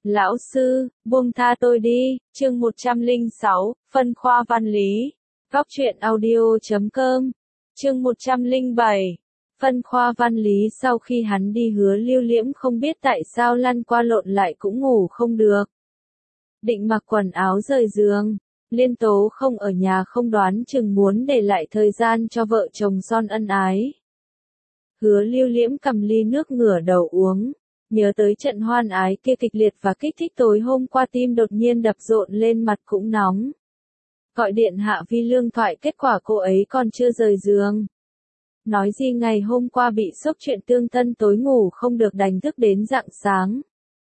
Lão sư, buông tha tôi đi, chương 106, phân khoa văn lý. Góc truyện audio.com, chương 107. Phân khoa văn lý. Sau khi hắn đi, Hứa Lưu Liễm không biết tại sao lăn qua lộn lại cũng ngủ không được. Định mặc quần áo rời giường, Liên Tố không ở nhà, không đoán chừng muốn để lại thời gian cho vợ chồng son ân ái. Hứa Lưu Liễm cầm ly nước ngửa đầu uống, nhớ tới trận hoan ái kia kịch liệt và kích thích tối hôm qua, tim đột nhiên đập rộn lên, mặt cũng nóng. Gọi điện Hạ Vi Lương thoại, kết quả cô ấy còn chưa rời giường. Nói gì ngày hôm qua bị sốc chuyện tương tân, tối ngủ không được, đánh thức đến rạng sáng.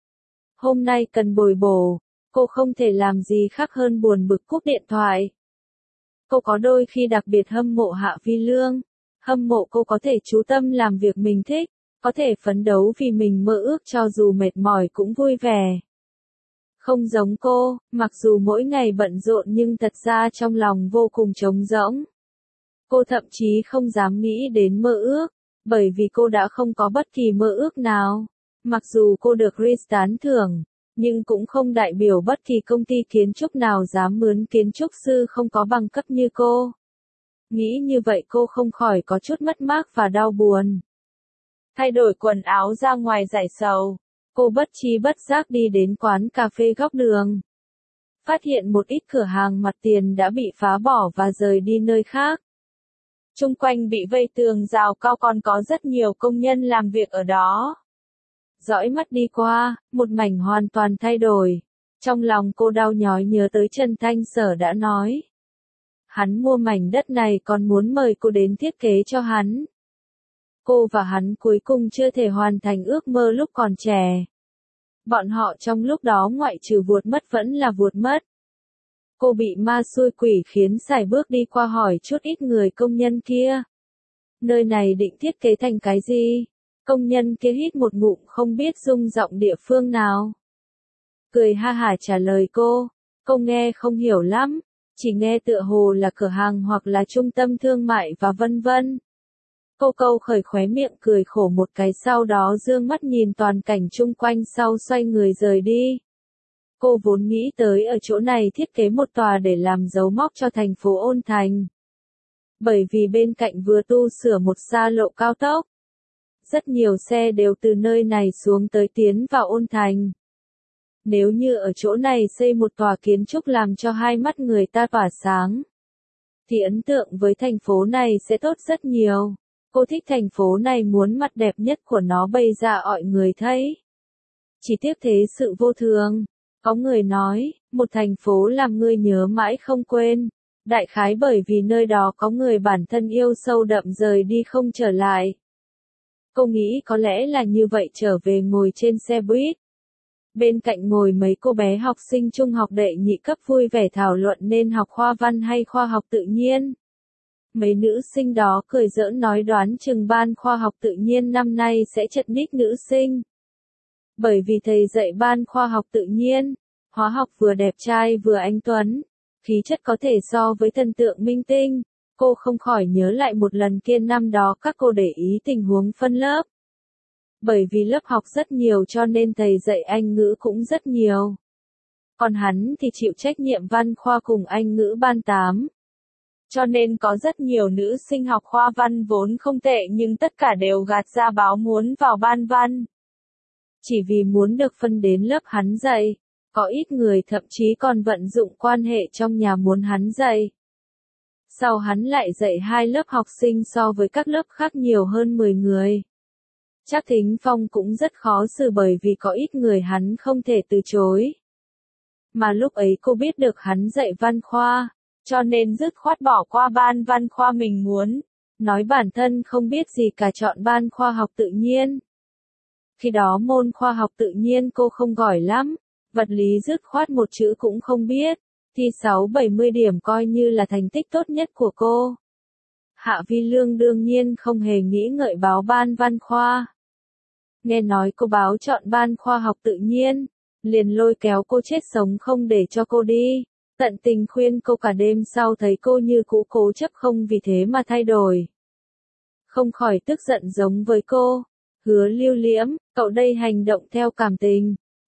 Hôm nay cần bồi bổ, cô không thể làm gì khác hơn buồn bực cúp điện thoại. Cô có đôi khi đặc biệt hâm mộ Hạ Vi Lương, hâm mộ cô có thể chú tâm làm việc mình thích, có thể phấn đấu vì mình mơ ước cho dù mệt mỏi cũng vui vẻ. Không giống cô, mặc dù mỗi ngày bận rộn nhưng thật ra trong lòng vô cùng trống rỗng. Cô thậm chí không dám nghĩ đến mơ ước, bởi vì cô đã không có bất kỳ mơ ước nào. Mặc dù cô được Chris tán thưởng, nhưng cũng không đại biểu bất kỳ công ty kiến trúc nào dám mướn kiến trúc sư không có bằng cấp như cô. Nghĩ như vậy cô không khỏi có chút mất mát và đau buồn. Thay đổi quần áo ra ngoài giải sầu, cô bất tri bất giác đi đến quán cà phê góc đường. Phát hiện một ít cửa hàng mặt tiền đã bị phá bỏ và rời đi nơi khác. Chung quanh bị vây tường rào cao, còn có rất nhiều công nhân làm việc ở đó. Dõi mắt đi qua, một mảnh hoàn toàn thay đổi. Trong lòng cô đau nhói nhớ tới Trần Thanh Sở đã nói. Hắn mua mảnh đất này còn muốn mời cô đến thiết kế cho hắn. Cô và hắn cuối cùng chưa thể hoàn thành ước mơ lúc còn trẻ. Bọn họ trong lúc đó ngoại trừ vuột mất vẫn là vuột mất. Cô bị ma xui quỷ khiến sải bước đi qua hỏi chút ít người công nhân kia. Nơi này định thiết kế thành cái gì? Công nhân kia hít một ngụm không biết dùng giọng địa phương nào. Cười ha hả trả lời cô nghe không hiểu lắm, chỉ nghe tựa hồ là cửa hàng hoặc là trung tâm thương mại và vân vân. Cô câu khởi khóe miệng cười khổ một cái, sau đó dương mắt nhìn toàn cảnh chung quanh, sau xoay người rời đi. Cô vốn nghĩ tới ở chỗ này thiết kế một tòa để làm dấu mốc cho thành phố Ôn Thành. Bởi vì bên cạnh vừa tu sửa một xa lộ cao tốc. Rất nhiều xe đều từ nơi này xuống tới tiến vào Ôn Thành. Nếu như ở chỗ này xây một tòa kiến trúc làm cho hai mắt người ta tỏa sáng, thì ấn tượng với thành phố này sẽ tốt rất nhiều. Cô thích thành phố này, muốn mặt đẹp nhất của nó bày ra mọi người thấy. Chỉ tiếc thế sự vô thường. Có người nói, một thành phố làm người nhớ mãi không quên. Đại khái bởi vì nơi đó có người bản thân yêu sâu đậm rời đi không trở lại. Cô nghĩ có lẽ là như vậy, trở về ngồi trên xe buýt. Bên cạnh ngồi mấy cô bé học sinh trung học đệ nhị cấp vui vẻ thảo luận nên học khoa văn hay khoa học tự nhiên. Mấy nữ sinh đó cười giỡn nói đoán chừng ban khoa học tự nhiên năm nay sẽ chật ních nữ sinh. Bởi vì thầy dạy ban khoa học tự nhiên, hóa học vừa đẹp trai vừa anh tuấn, khí chất có thể so với thần tượng minh tinh. Cô không khỏi nhớ lại một lần kia năm đó các cô để ý tình huống phân lớp. Bởi vì lớp học rất nhiều cho nên thầy dạy Anh ngữ cũng rất nhiều. Còn hắn thì chịu trách nhiệm văn khoa cùng Anh ngữ ban 8. Cho nên có rất nhiều nữ sinh học khoa văn vốn không tệ nhưng tất cả đều gạt ra báo muốn vào ban văn. Chỉ vì muốn được phân đến lớp hắn dạy, có ít người thậm chí còn vận dụng quan hệ trong nhà muốn hắn dạy. Sau hắn lại dạy 2 lớp học sinh so với các lớp khác nhiều hơn 10 người. Trác Thính Phong cũng rất khó xử bởi vì có ít người hắn không thể từ chối. Mà lúc ấy cô biết được hắn dạy văn khoa, cho nên dứt khoát bỏ qua ban văn khoa mình muốn, nói bản thân không biết gì cả, chọn ban khoa học tự nhiên. Khi đó môn khoa học tự nhiên cô không giỏi lắm, vật lý dứt khoát một chữ cũng không biết, thi 6-70 điểm coi như là thành tích tốt nhất của cô. Hạ Vi Lương đương nhiên không hề nghĩ ngợi báo ban văn khoa. Nghe nói cô báo chọn ban khoa học tự nhiên, liền lôi kéo cô chết sống không để cho cô đi, tận tình khuyên cô cả đêm, sau thấy cô như cũ cố chấp không vì thế mà thay đổi. Không khỏi tức giận giống với cô. Hứa Lưu Liễm, cậu đây hành động theo cảm tình,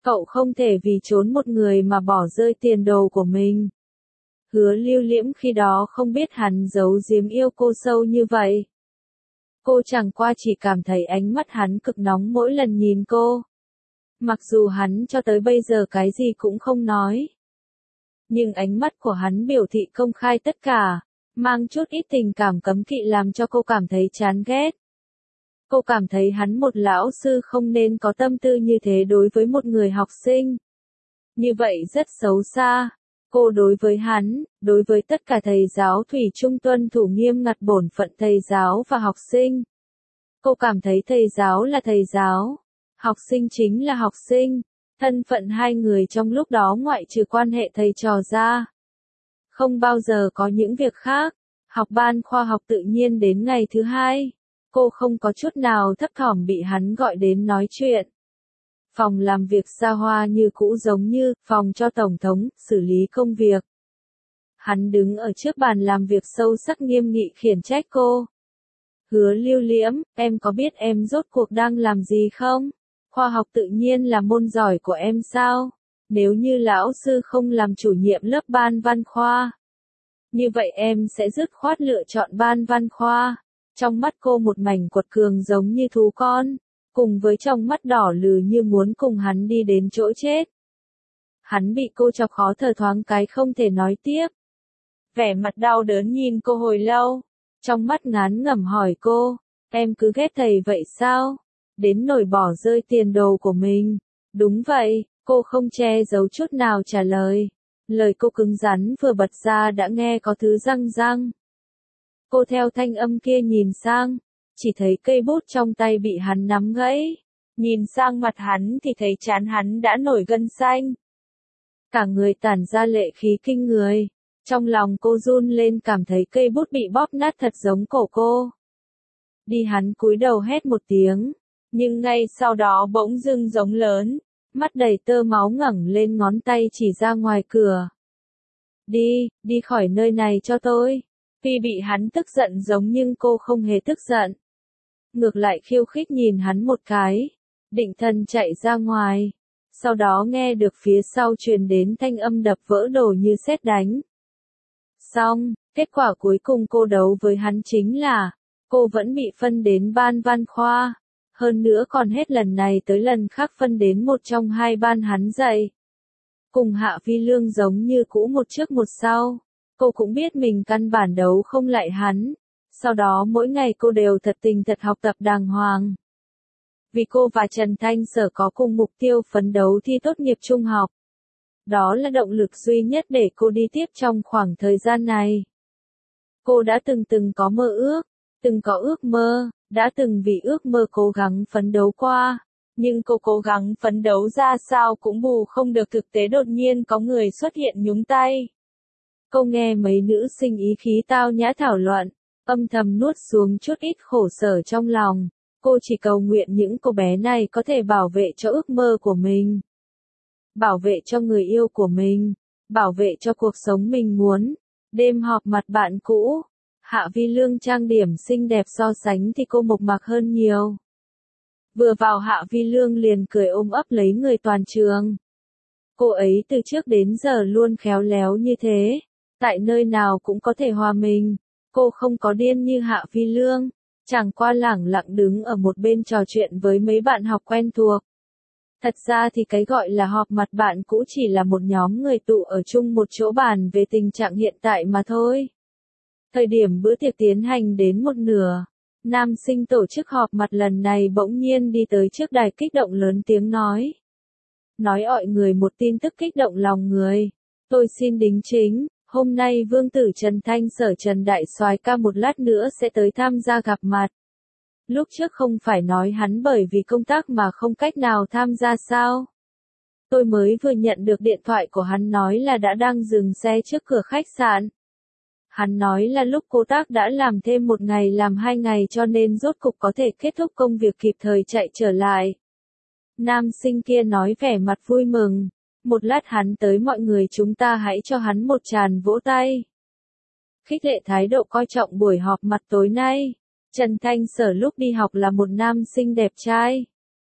Cậu không thể vì trốn một người mà bỏ rơi tiền đồ của mình. Hứa Lưu Liễm khi đó không biết hắn giấu giếm yêu cô sâu như vậy. Cô chẳng qua chỉ cảm thấy ánh mắt hắn cực nóng mỗi lần nhìn cô. Mặc dù hắn cho tới bây giờ cái gì cũng không nói. Nhưng ánh mắt của hắn biểu thị công khai tất cả, mang chút ít tình cảm cấm kỵ làm cho cô cảm thấy chán ghét. Cô cảm thấy hắn một lão sư không nên có tâm tư như thế đối với một người học sinh. Như vậy rất xấu xa. Cô đối với hắn, đối với tất cả thầy giáo thủy chung tuân thủ nghiêm ngặt bổn phận thầy giáo và học sinh. Cô cảm thấy thầy giáo là thầy giáo, học sinh chính là học sinh, thân phận hai người trong lúc đó ngoại trừ quan hệ thầy trò ra. Không bao giờ có những việc khác. Học ban khoa học tự nhiên đến ngày thứ hai, cô không có chút nào thấp thỏm bị hắn gọi đến nói chuyện. Phòng làm việc xa hoa như cũ giống như phòng cho tổng thống, xử lý công việc. Hắn đứng ở trước bàn làm việc sâu sắc nghiêm nghị khiển trách cô. Hứa Lưu Liễm, em có biết em rốt cuộc đang làm gì không? Khoa học tự nhiên là môn giỏi của em sao? Nếu như lão sư không làm chủ nhiệm lớp ban văn khoa, như vậy em sẽ dứt khoát lựa chọn ban văn khoa. Trong mắt cô một mảnh quật cường giống như thú con, cùng với trong mắt đỏ lừ như muốn cùng hắn đi đến chỗ chết. Hắn bị cô chọc khó thở thoáng cái không thể nói tiếp. Vẻ mặt đau đớn nhìn cô hồi lâu, trong mắt ngán ngẩm hỏi cô, em cứ ghét thầy vậy sao? Đến nỗi bỏ rơi tiền đồ của mình. Đúng vậy, cô không che giấu chút nào trả lời. Lời cô cứng rắn vừa bật ra đã nghe có thứ răng răng. Cô theo thanh âm kia nhìn sang, chỉ thấy cây bút trong tay bị hắn nắm gãy. Nhìn sang mặt hắn thì thấy trán hắn đã nổi gân xanh. Cả người tản ra lệ khí kinh người. Trong lòng cô run lên cảm thấy cây bút bị bóp nát thật giống cổ cô. Đi hắn cúi đầu hét một tiếng, nhưng ngay sau đó bỗng dưng giống lớn, mắt đầy tơ máu ngẩng lên ngón tay chỉ ra ngoài cửa. Đi khỏi nơi này cho tôi. Tuy bị hắn tức giận giống nhưng cô không hề tức giận. Ngược lại khiêu khích nhìn hắn một cái, định thần chạy ra ngoài. Sau đó nghe được phía sau truyền đến thanh âm đập vỡ đồ như sét đánh. Xong, kết quả cuối cùng cô đấu với hắn chính là, cô vẫn bị phân đến ban văn khoa. Hơn nữa còn hết lần này tới lần khác phân đến một trong hai ban hắn dạy. Cùng Hạ Vi Lương giống như cũ một trước một sau. Cô cũng biết mình căn bản đấu không lại hắn. Sau đó mỗi ngày cô đều thật tình thật học tập đàng hoàng. Vì cô và Trần Thanh Sở có cùng mục tiêu phấn đấu thi tốt nghiệp trung học. Đó là động lực duy nhất để cô đi tiếp trong khoảng thời gian này. Cô đã từng có mơ ước, từng có ước mơ, đã từng vì ước mơ cố gắng phấn đấu qua. Nhưng cô cố gắng phấn đấu ra sao cũng bù không được thực tế đột nhiên có người xuất hiện nhúng tay. Cô nghe mấy nữ sinh ý khí tao nhã thảo luận, âm thầm nuốt xuống chút ít khổ sở trong lòng. Cô chỉ cầu nguyện những cô bé này có thể bảo vệ cho ước mơ của mình. Bảo vệ cho người yêu của mình. Bảo vệ cho cuộc sống mình muốn. Đêm họp mặt bạn cũ. Hạ Vi Lương trang điểm xinh đẹp so sánh thì cô mộc mạc hơn nhiều. Vừa vào Hạ Vi Lương liền cười ôm ấp lấy người toàn trường. Cô ấy từ trước đến giờ luôn khéo léo như thế. Tại nơi nào cũng có thể hòa mình. Cô không có điên như Hạ Vi Lương. Chẳng qua lẳng lặng đứng ở một bên trò chuyện với mấy bạn học quen thuộc. Thật ra thì cái gọi là họp mặt bạn cũ chỉ là một nhóm người tụ ở chung một chỗ bàn về tình trạng hiện tại mà thôi. Thời điểm bữa tiệc tiến hành đến một nửa, nam sinh tổ chức họp mặt lần này bỗng nhiên đi tới trước đài kích động lớn tiếng nói. Nói ọi người một tin tức kích động lòng người. Tôi xin đính chính, hôm nay Vương tử Trần Thanh Sở Trần Đại Soái ca một lát nữa sẽ tới tham gia gặp mặt. Lúc trước không phải nói hắn bởi vì công tác mà không cách nào tham gia sao? Tôi mới vừa nhận được điện thoại của hắn nói là đã đang dừng xe trước cửa khách sạn. Hắn nói là lúc cô tác đã làm thêm một ngày làm 2 ngày cho nên rốt cục có thể kết thúc công việc kịp thời chạy trở lại. Nam sinh kia nói vẻ mặt vui mừng. Một lát hắn tới mọi người chúng ta hãy cho hắn một tràng vỗ tay. Khích lệ thái độ coi trọng buổi họp mặt tối nay. Trần Thanh Sở lúc đi học là một nam sinh đẹp trai.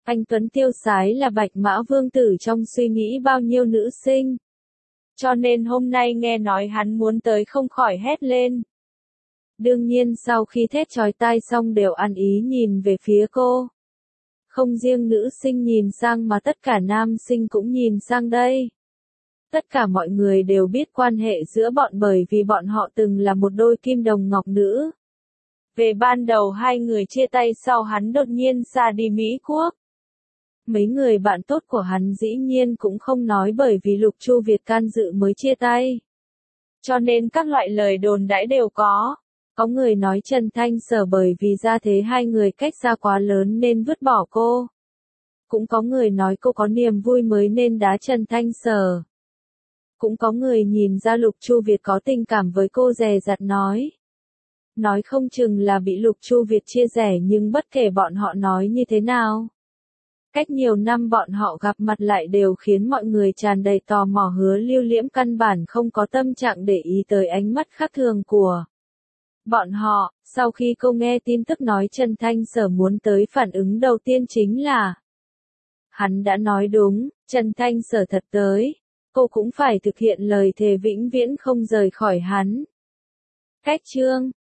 Anh Tuấn tiêu sái là Bạch Mã Vương tử trong suy nghĩ bao nhiêu nữ sinh. Cho nên hôm nay nghe nói hắn muốn tới không khỏi hét lên. Đương nhiên sau khi thét chói tai xong đều ăn ý nhìn về phía cô. Không riêng nữ sinh nhìn sang mà tất cả nam sinh cũng nhìn sang đây. Tất cả mọi người đều biết quan hệ giữa bọn bởi vì bọn họ từng là một đôi kim đồng ngọc nữ. Về ban đầu hai người chia tay sau hắn đột nhiên xa đi Mỹ Quốc. Mấy người bạn tốt của hắn dĩ nhiên cũng không nói bởi vì Lục Chu Việt can dự mới chia tay. Cho nên các loại lời đồn đãi đều có. Có người nói Trần Thanh Sở bởi vì gia thế hai người cách xa quá lớn nên vứt bỏ cô. Cũng có người nói cô có niềm vui mới nên đá Trần Thanh Sở. Cũng có người nhìn ra Lục Chu Việt có tình cảm với cô dè dặt nói. Nói không chừng là bị Lục Chu Việt chia rẽ nhưng bất kể bọn họ nói như thế nào. Cách nhiều năm bọn họ gặp mặt lại đều khiến mọi người tràn đầy tò mò Hứa Lưu Liễm căn bản không có tâm trạng để ý tới ánh mắt khác thường của bọn họ. Sau khi cô nghe tin tức nói Trần Thanh Sở muốn tới phản ứng đầu tiên chính là hắn đã nói đúng, Trần Thanh Sở thật tới. Cô cũng phải thực hiện lời thề vĩnh viễn không rời khỏi hắn. Cách chương